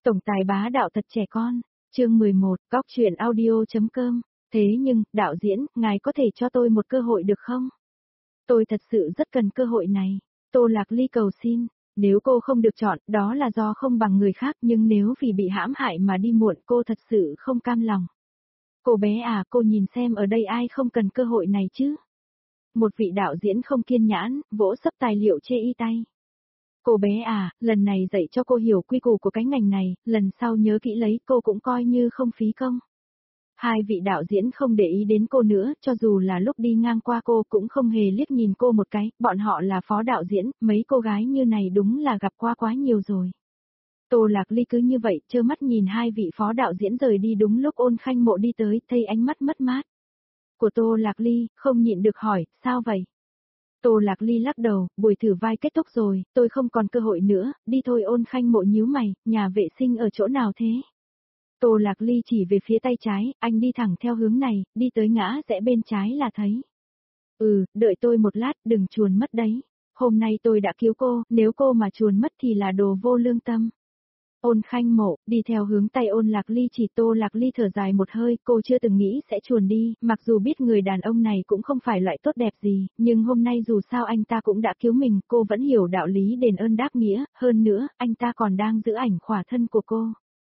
Tổng tài bá đạo thật trẻ con, chương 11, góc truyện audio.com, thế nhưng, đạo diễn, ngài có thể cho tôi một cơ hội được không? Tôi thật sự rất cần cơ hội này. Tô Lạc Ly cầu xin, nếu cô không được chọn, đó là do không bằng người khác, nhưng nếu vì bị hãm hại mà đi muộn cô thật sự không cam lòng. Cô bé à, cô nhìn xem ở đây ai không cần cơ hội này chứ? Một vị đạo diễn không kiên nhãn, vỗ sấp tài liệu chê y tay. Cô bé à, lần này dạy cho cô hiểu quy củ của cái ngành này, lần sau nhớ kỹ lấy cô cũng coi như không phí công. Hai vị đạo diễn không để ý đến cô nữa, cho dù là lúc đi ngang qua cô cũng không hề liếc nhìn cô một cái, bọn họ là phó đạo diễn, mấy cô gái như này đúng là gặp qua quá nhiều rồi. Tô Lạc Ly cứ như vậy, trơ mắt nhìn hai vị phó đạo diễn rời đi đúng lúc Ôn Khanh Mộ đi tới, thấy ánh mắt mất mát của Tô Lạc Ly, không nhịn được hỏi, sao vậy? Tô Lạc Ly lắc đầu, buổi thử vai kết thúc rồi, tôi không còn cơ hội nữa, đi thôi. Ôn Khanh Mộ nhíu mày, nhà vệ sinh ở chỗ nào thế? Tô Lạc Ly chỉ về phía tay trái, anh đi thẳng theo hướng này, đi tới ngã rẽ bên trái là thấy. Đợi tôi một lát, đừng chuồn mất đấy. Hôm nay tôi đã cứu cô, nếu cô mà chuồn mất thì là đồ vô lương tâm. Ôn Khanh Mộ, đi theo hướng tay Ôn Lạc Ly chỉ. Tô Lạc Ly thở dài một hơi, cô chưa từng nghĩ sẽ chuồn đi, mặc dù biết người đàn ông này cũng không phải loại tốt đẹp gì, nhưng hôm nay dù sao anh ta cũng đã cứu mình, cô vẫn hiểu đạo lý đền ơn đáp nghĩa, hơn nữa, anh ta còn đang giữ ảnh khỏa thân của cô.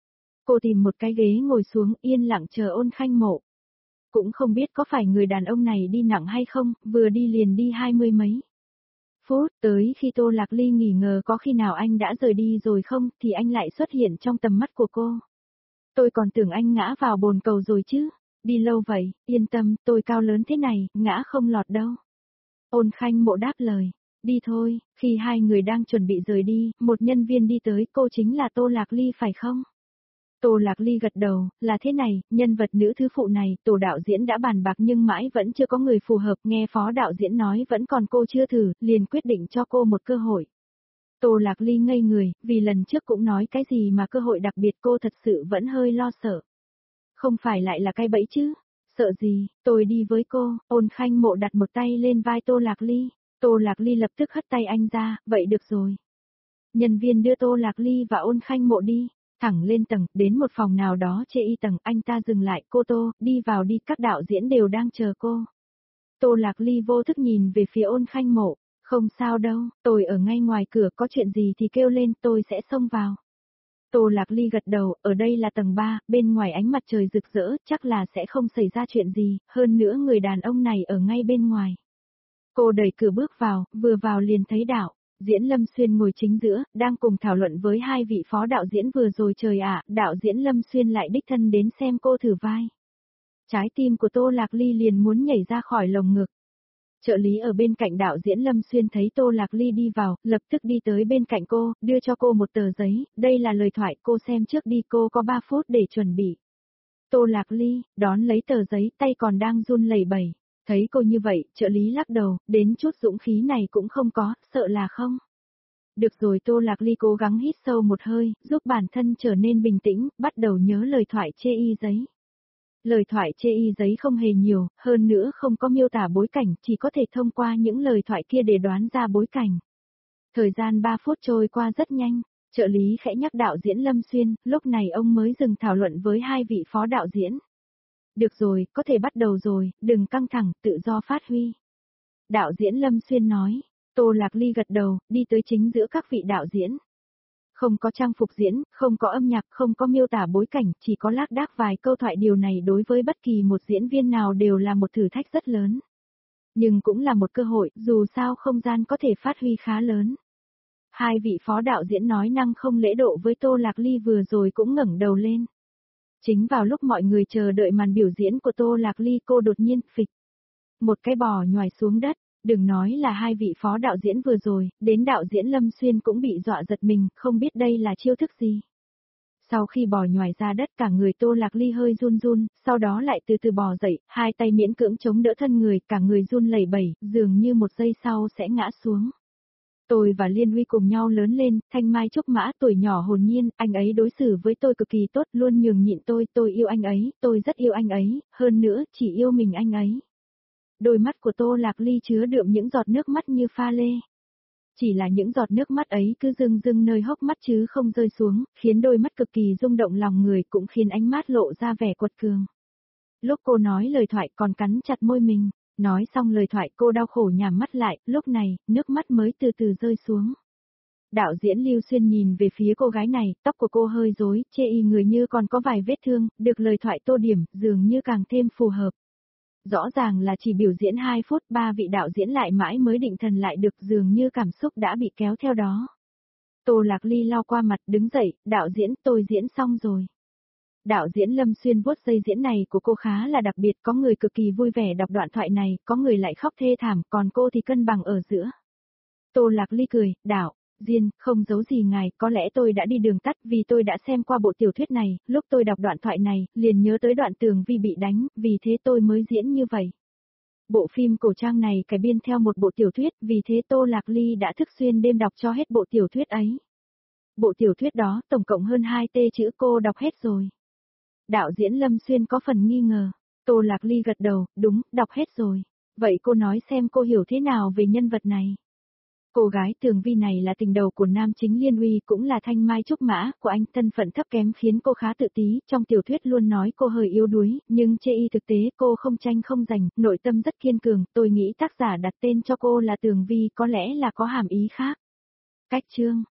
Cô tìm một cái ghế ngồi xuống, yên lặng chờ Ôn Khanh Mộ. Cũng không biết có phải người đàn ông này đi nặng hay không, vừa đi liền đi 20 mấy phút, tới khi Tô Lạc Ly nghỉ ngờ có khi nào anh đã rời đi rồi không, thì anh lại xuất hiện trong tầm mắt của cô. Tôi còn tưởng anh ngã vào bồn cầu rồi chứ, đi lâu vậy, yên tâm, tôi cao lớn thế này, ngã không lọt đâu. Ôn Khanh Mộ đáp lời, đi thôi. Khi hai người đang chuẩn bị rời đi, một nhân viên đi tới, cô chính là Tô Lạc Ly phải không? Tô Lạc Ly gật đầu, là thế này, nhân vật nữ thứ phụ này, tổ đạo diễn đã bàn bạc nhưng mãi vẫn chưa có người phù hợp, nghe phó đạo diễn nói vẫn còn cô chưa thử, liền quyết định cho cô một cơ hội. Tô Lạc Ly ngây người, vì lần trước cũng nói cái gì mà cơ hội đặc biệt, cô thật sự vẫn hơi lo sợ. Không phải lại là cái bẫy chứ? Sợ gì, tôi đi với cô. Ôn Khanh Mộ đặt một tay lên vai Tô Lạc Ly. Tô Lạc Ly lập tức hất tay anh ra, vậy được rồi. Nhân viên đưa Tô Lạc Ly và Ôn Khanh Mộ đi. Thẳng lên tầng, đến một phòng nào đó chê y tầng, anh ta dừng lại, cô Tô, đi vào đi, các đạo diễn đều đang chờ cô. Tô Lạc Ly vô thức nhìn về phía Ôn Khanh Mộ, không sao đâu, tôi ở ngay ngoài cửa, có chuyện gì thì kêu lên, tôi sẽ xông vào. Tô Lạc Ly gật đầu, ở đây là tầng 3, bên ngoài ánh mặt trời rực rỡ, chắc là sẽ không xảy ra chuyện gì, hơn nữa người đàn ông này ở ngay bên ngoài. Cô đẩy cửa bước vào, vừa vào liền thấy đạo diễn Lâm Xuyên ngồi chính giữa, đang cùng thảo luận với hai vị phó đạo diễn vừa rồi. Trời ạ, đạo diễn Lâm Xuyên lại đích thân đến xem cô thử vai. Trái tim của Tô Lạc Ly liền muốn nhảy ra khỏi lồng ngực. Trợ lý ở bên cạnh đạo diễn Lâm Xuyên thấy Tô Lạc Ly đi vào, lập tức đi tới bên cạnh cô, đưa cho cô một tờ giấy, đây là lời thoại, cô xem trước đi, cô có 3 phút để chuẩn bị. Tô Lạc Ly, đón lấy tờ giấy, tay còn đang run lẩy bẩy. Thấy cô như vậy, trợ lý lắc đầu, đến chút dũng khí này cũng không có, sợ là không. Được rồi. Tô Lạc Ly cố gắng hít sâu một hơi, giúp bản thân trở nên bình tĩnh, bắt đầu nhớ lời thoại chê y giấy. Lời thoại chê y giấy không hề nhiều, hơn nữa không có miêu tả bối cảnh, chỉ có thể thông qua những lời thoại kia để đoán ra bối cảnh. Thời gian 3 phút trôi qua rất nhanh, trợ lý khẽ nhắc đạo diễn Lâm Xuyên, lúc này ông mới dừng thảo luận với hai vị phó đạo diễn. Được rồi, có thể bắt đầu rồi, đừng căng thẳng, tự do phát huy. Đạo diễn Lâm Xuyên nói. Tô Lạc Ly gật đầu, đi tới chính giữa các vị đạo diễn. Không có trang phục diễn, không có âm nhạc, không có miêu tả bối cảnh, chỉ có lác đác vài câu thoại, điều này đối với bất kỳ một diễn viên nào đều là một thử thách rất lớn. Nhưng cũng là một cơ hội, dù sao không gian có thể phát huy khá lớn. Hai vị phó đạo diễn nói năng không lễ độ với Tô Lạc Ly vừa rồi cũng ngẩng đầu lên. Chính vào lúc mọi người chờ đợi màn biểu diễn của Tô Lạc Ly, cô đột nhiên, phịch. Một cái bò nhoài xuống đất, đừng nói là hai vị phó đạo diễn vừa rồi, đến đạo diễn Lâm Xuyên cũng bị dọa giật mình, không biết đây là chiêu thức gì. Sau khi bò nhoài ra đất, cả người Tô Lạc Ly hơi run run, sau đó lại từ từ bò dậy, hai tay miễn cưỡng chống đỡ thân người, cả người run lẩy bẩy, dường như một giây sau sẽ ngã xuống. Tôi và Liên Huy cùng nhau lớn lên, Thanh Mai Trúc Mã, tuổi nhỏ hồn nhiên, anh ấy đối xử với tôi cực kỳ tốt, luôn nhường nhịn tôi yêu anh ấy, tôi rất yêu anh ấy, hơn nữa, chỉ yêu mình anh ấy. Đôi mắt của Tô Lạc Ly chứa đượm những giọt nước mắt như pha lê. Chỉ là những giọt nước mắt ấy cứ rưng rưng nơi hốc mắt chứ không rơi xuống, khiến đôi mắt cực kỳ rung động lòng người, cũng khiến ánh mắt lộ ra vẻ quật cường. Lúc cô nói lời thoại còn cắn chặt môi mình, nói xong lời thoại cô đau khổ nhắm mắt lại, lúc này, nước mắt mới từ từ rơi xuống. Đạo diễn Lưu Xuyên nhìn về phía cô gái này, tóc của cô hơi rối, chê y người như còn có vài vết thương, được lời thoại tô điểm, dường như càng thêm phù hợp. Rõ ràng là chỉ biểu diễn 2 phút, 3 vị đạo diễn lại mãi mới định thần lại được, dường như cảm xúc đã bị kéo theo đó. Tô Lạc Ly lau qua mặt, đứng dậy, đạo diễn, tôi diễn xong rồi. Đạo diễn Lâm Xuyên vuốt dây diễn này của cô khá là đặc biệt, có người cực kỳ vui vẻ đọc đoạn thoại này, có người lại khóc thê thảm, còn cô thì cân bằng ở giữa. Tô Lạc Ly cười, đạo diễn, không giấu gì ngài, có lẽ tôi đã đi đường tắt vì tôi đã xem qua bộ tiểu thuyết này, lúc tôi đọc đoạn thoại này, liền nhớ tới đoạn Tường Vi bị đánh, vì thế tôi mới diễn như vậy. Bộ phim cổ trang này cải biên theo một bộ tiểu thuyết, vì thế Tô Lạc Ly đã thức xuyên đêm đọc cho hết bộ tiểu thuyết ấy. Bộ tiểu thuyết đó, tổng cộng hơn 2 t chữ, cô đọc hết rồi. Đạo diễn Lâm Xuyên có phần nghi ngờ. Tô Lạc Ly gật đầu, đúng, đọc hết rồi. Vậy cô nói xem cô hiểu thế nào về nhân vật này. Cô gái Tường Vi này là tình đầu của nam chính Liên Uy, cũng là thanh mai trúc mã của anh, thân phận thấp kém khiến cô khá tự tí, trong tiểu thuyết luôn nói cô hơi yếu đuối, nhưng chê y thực tế cô không tranh không giành, nội tâm rất kiên cường, tôi nghĩ tác giả đặt tên cho cô là Tường Vi có lẽ là có hàm ý khác. Cách chương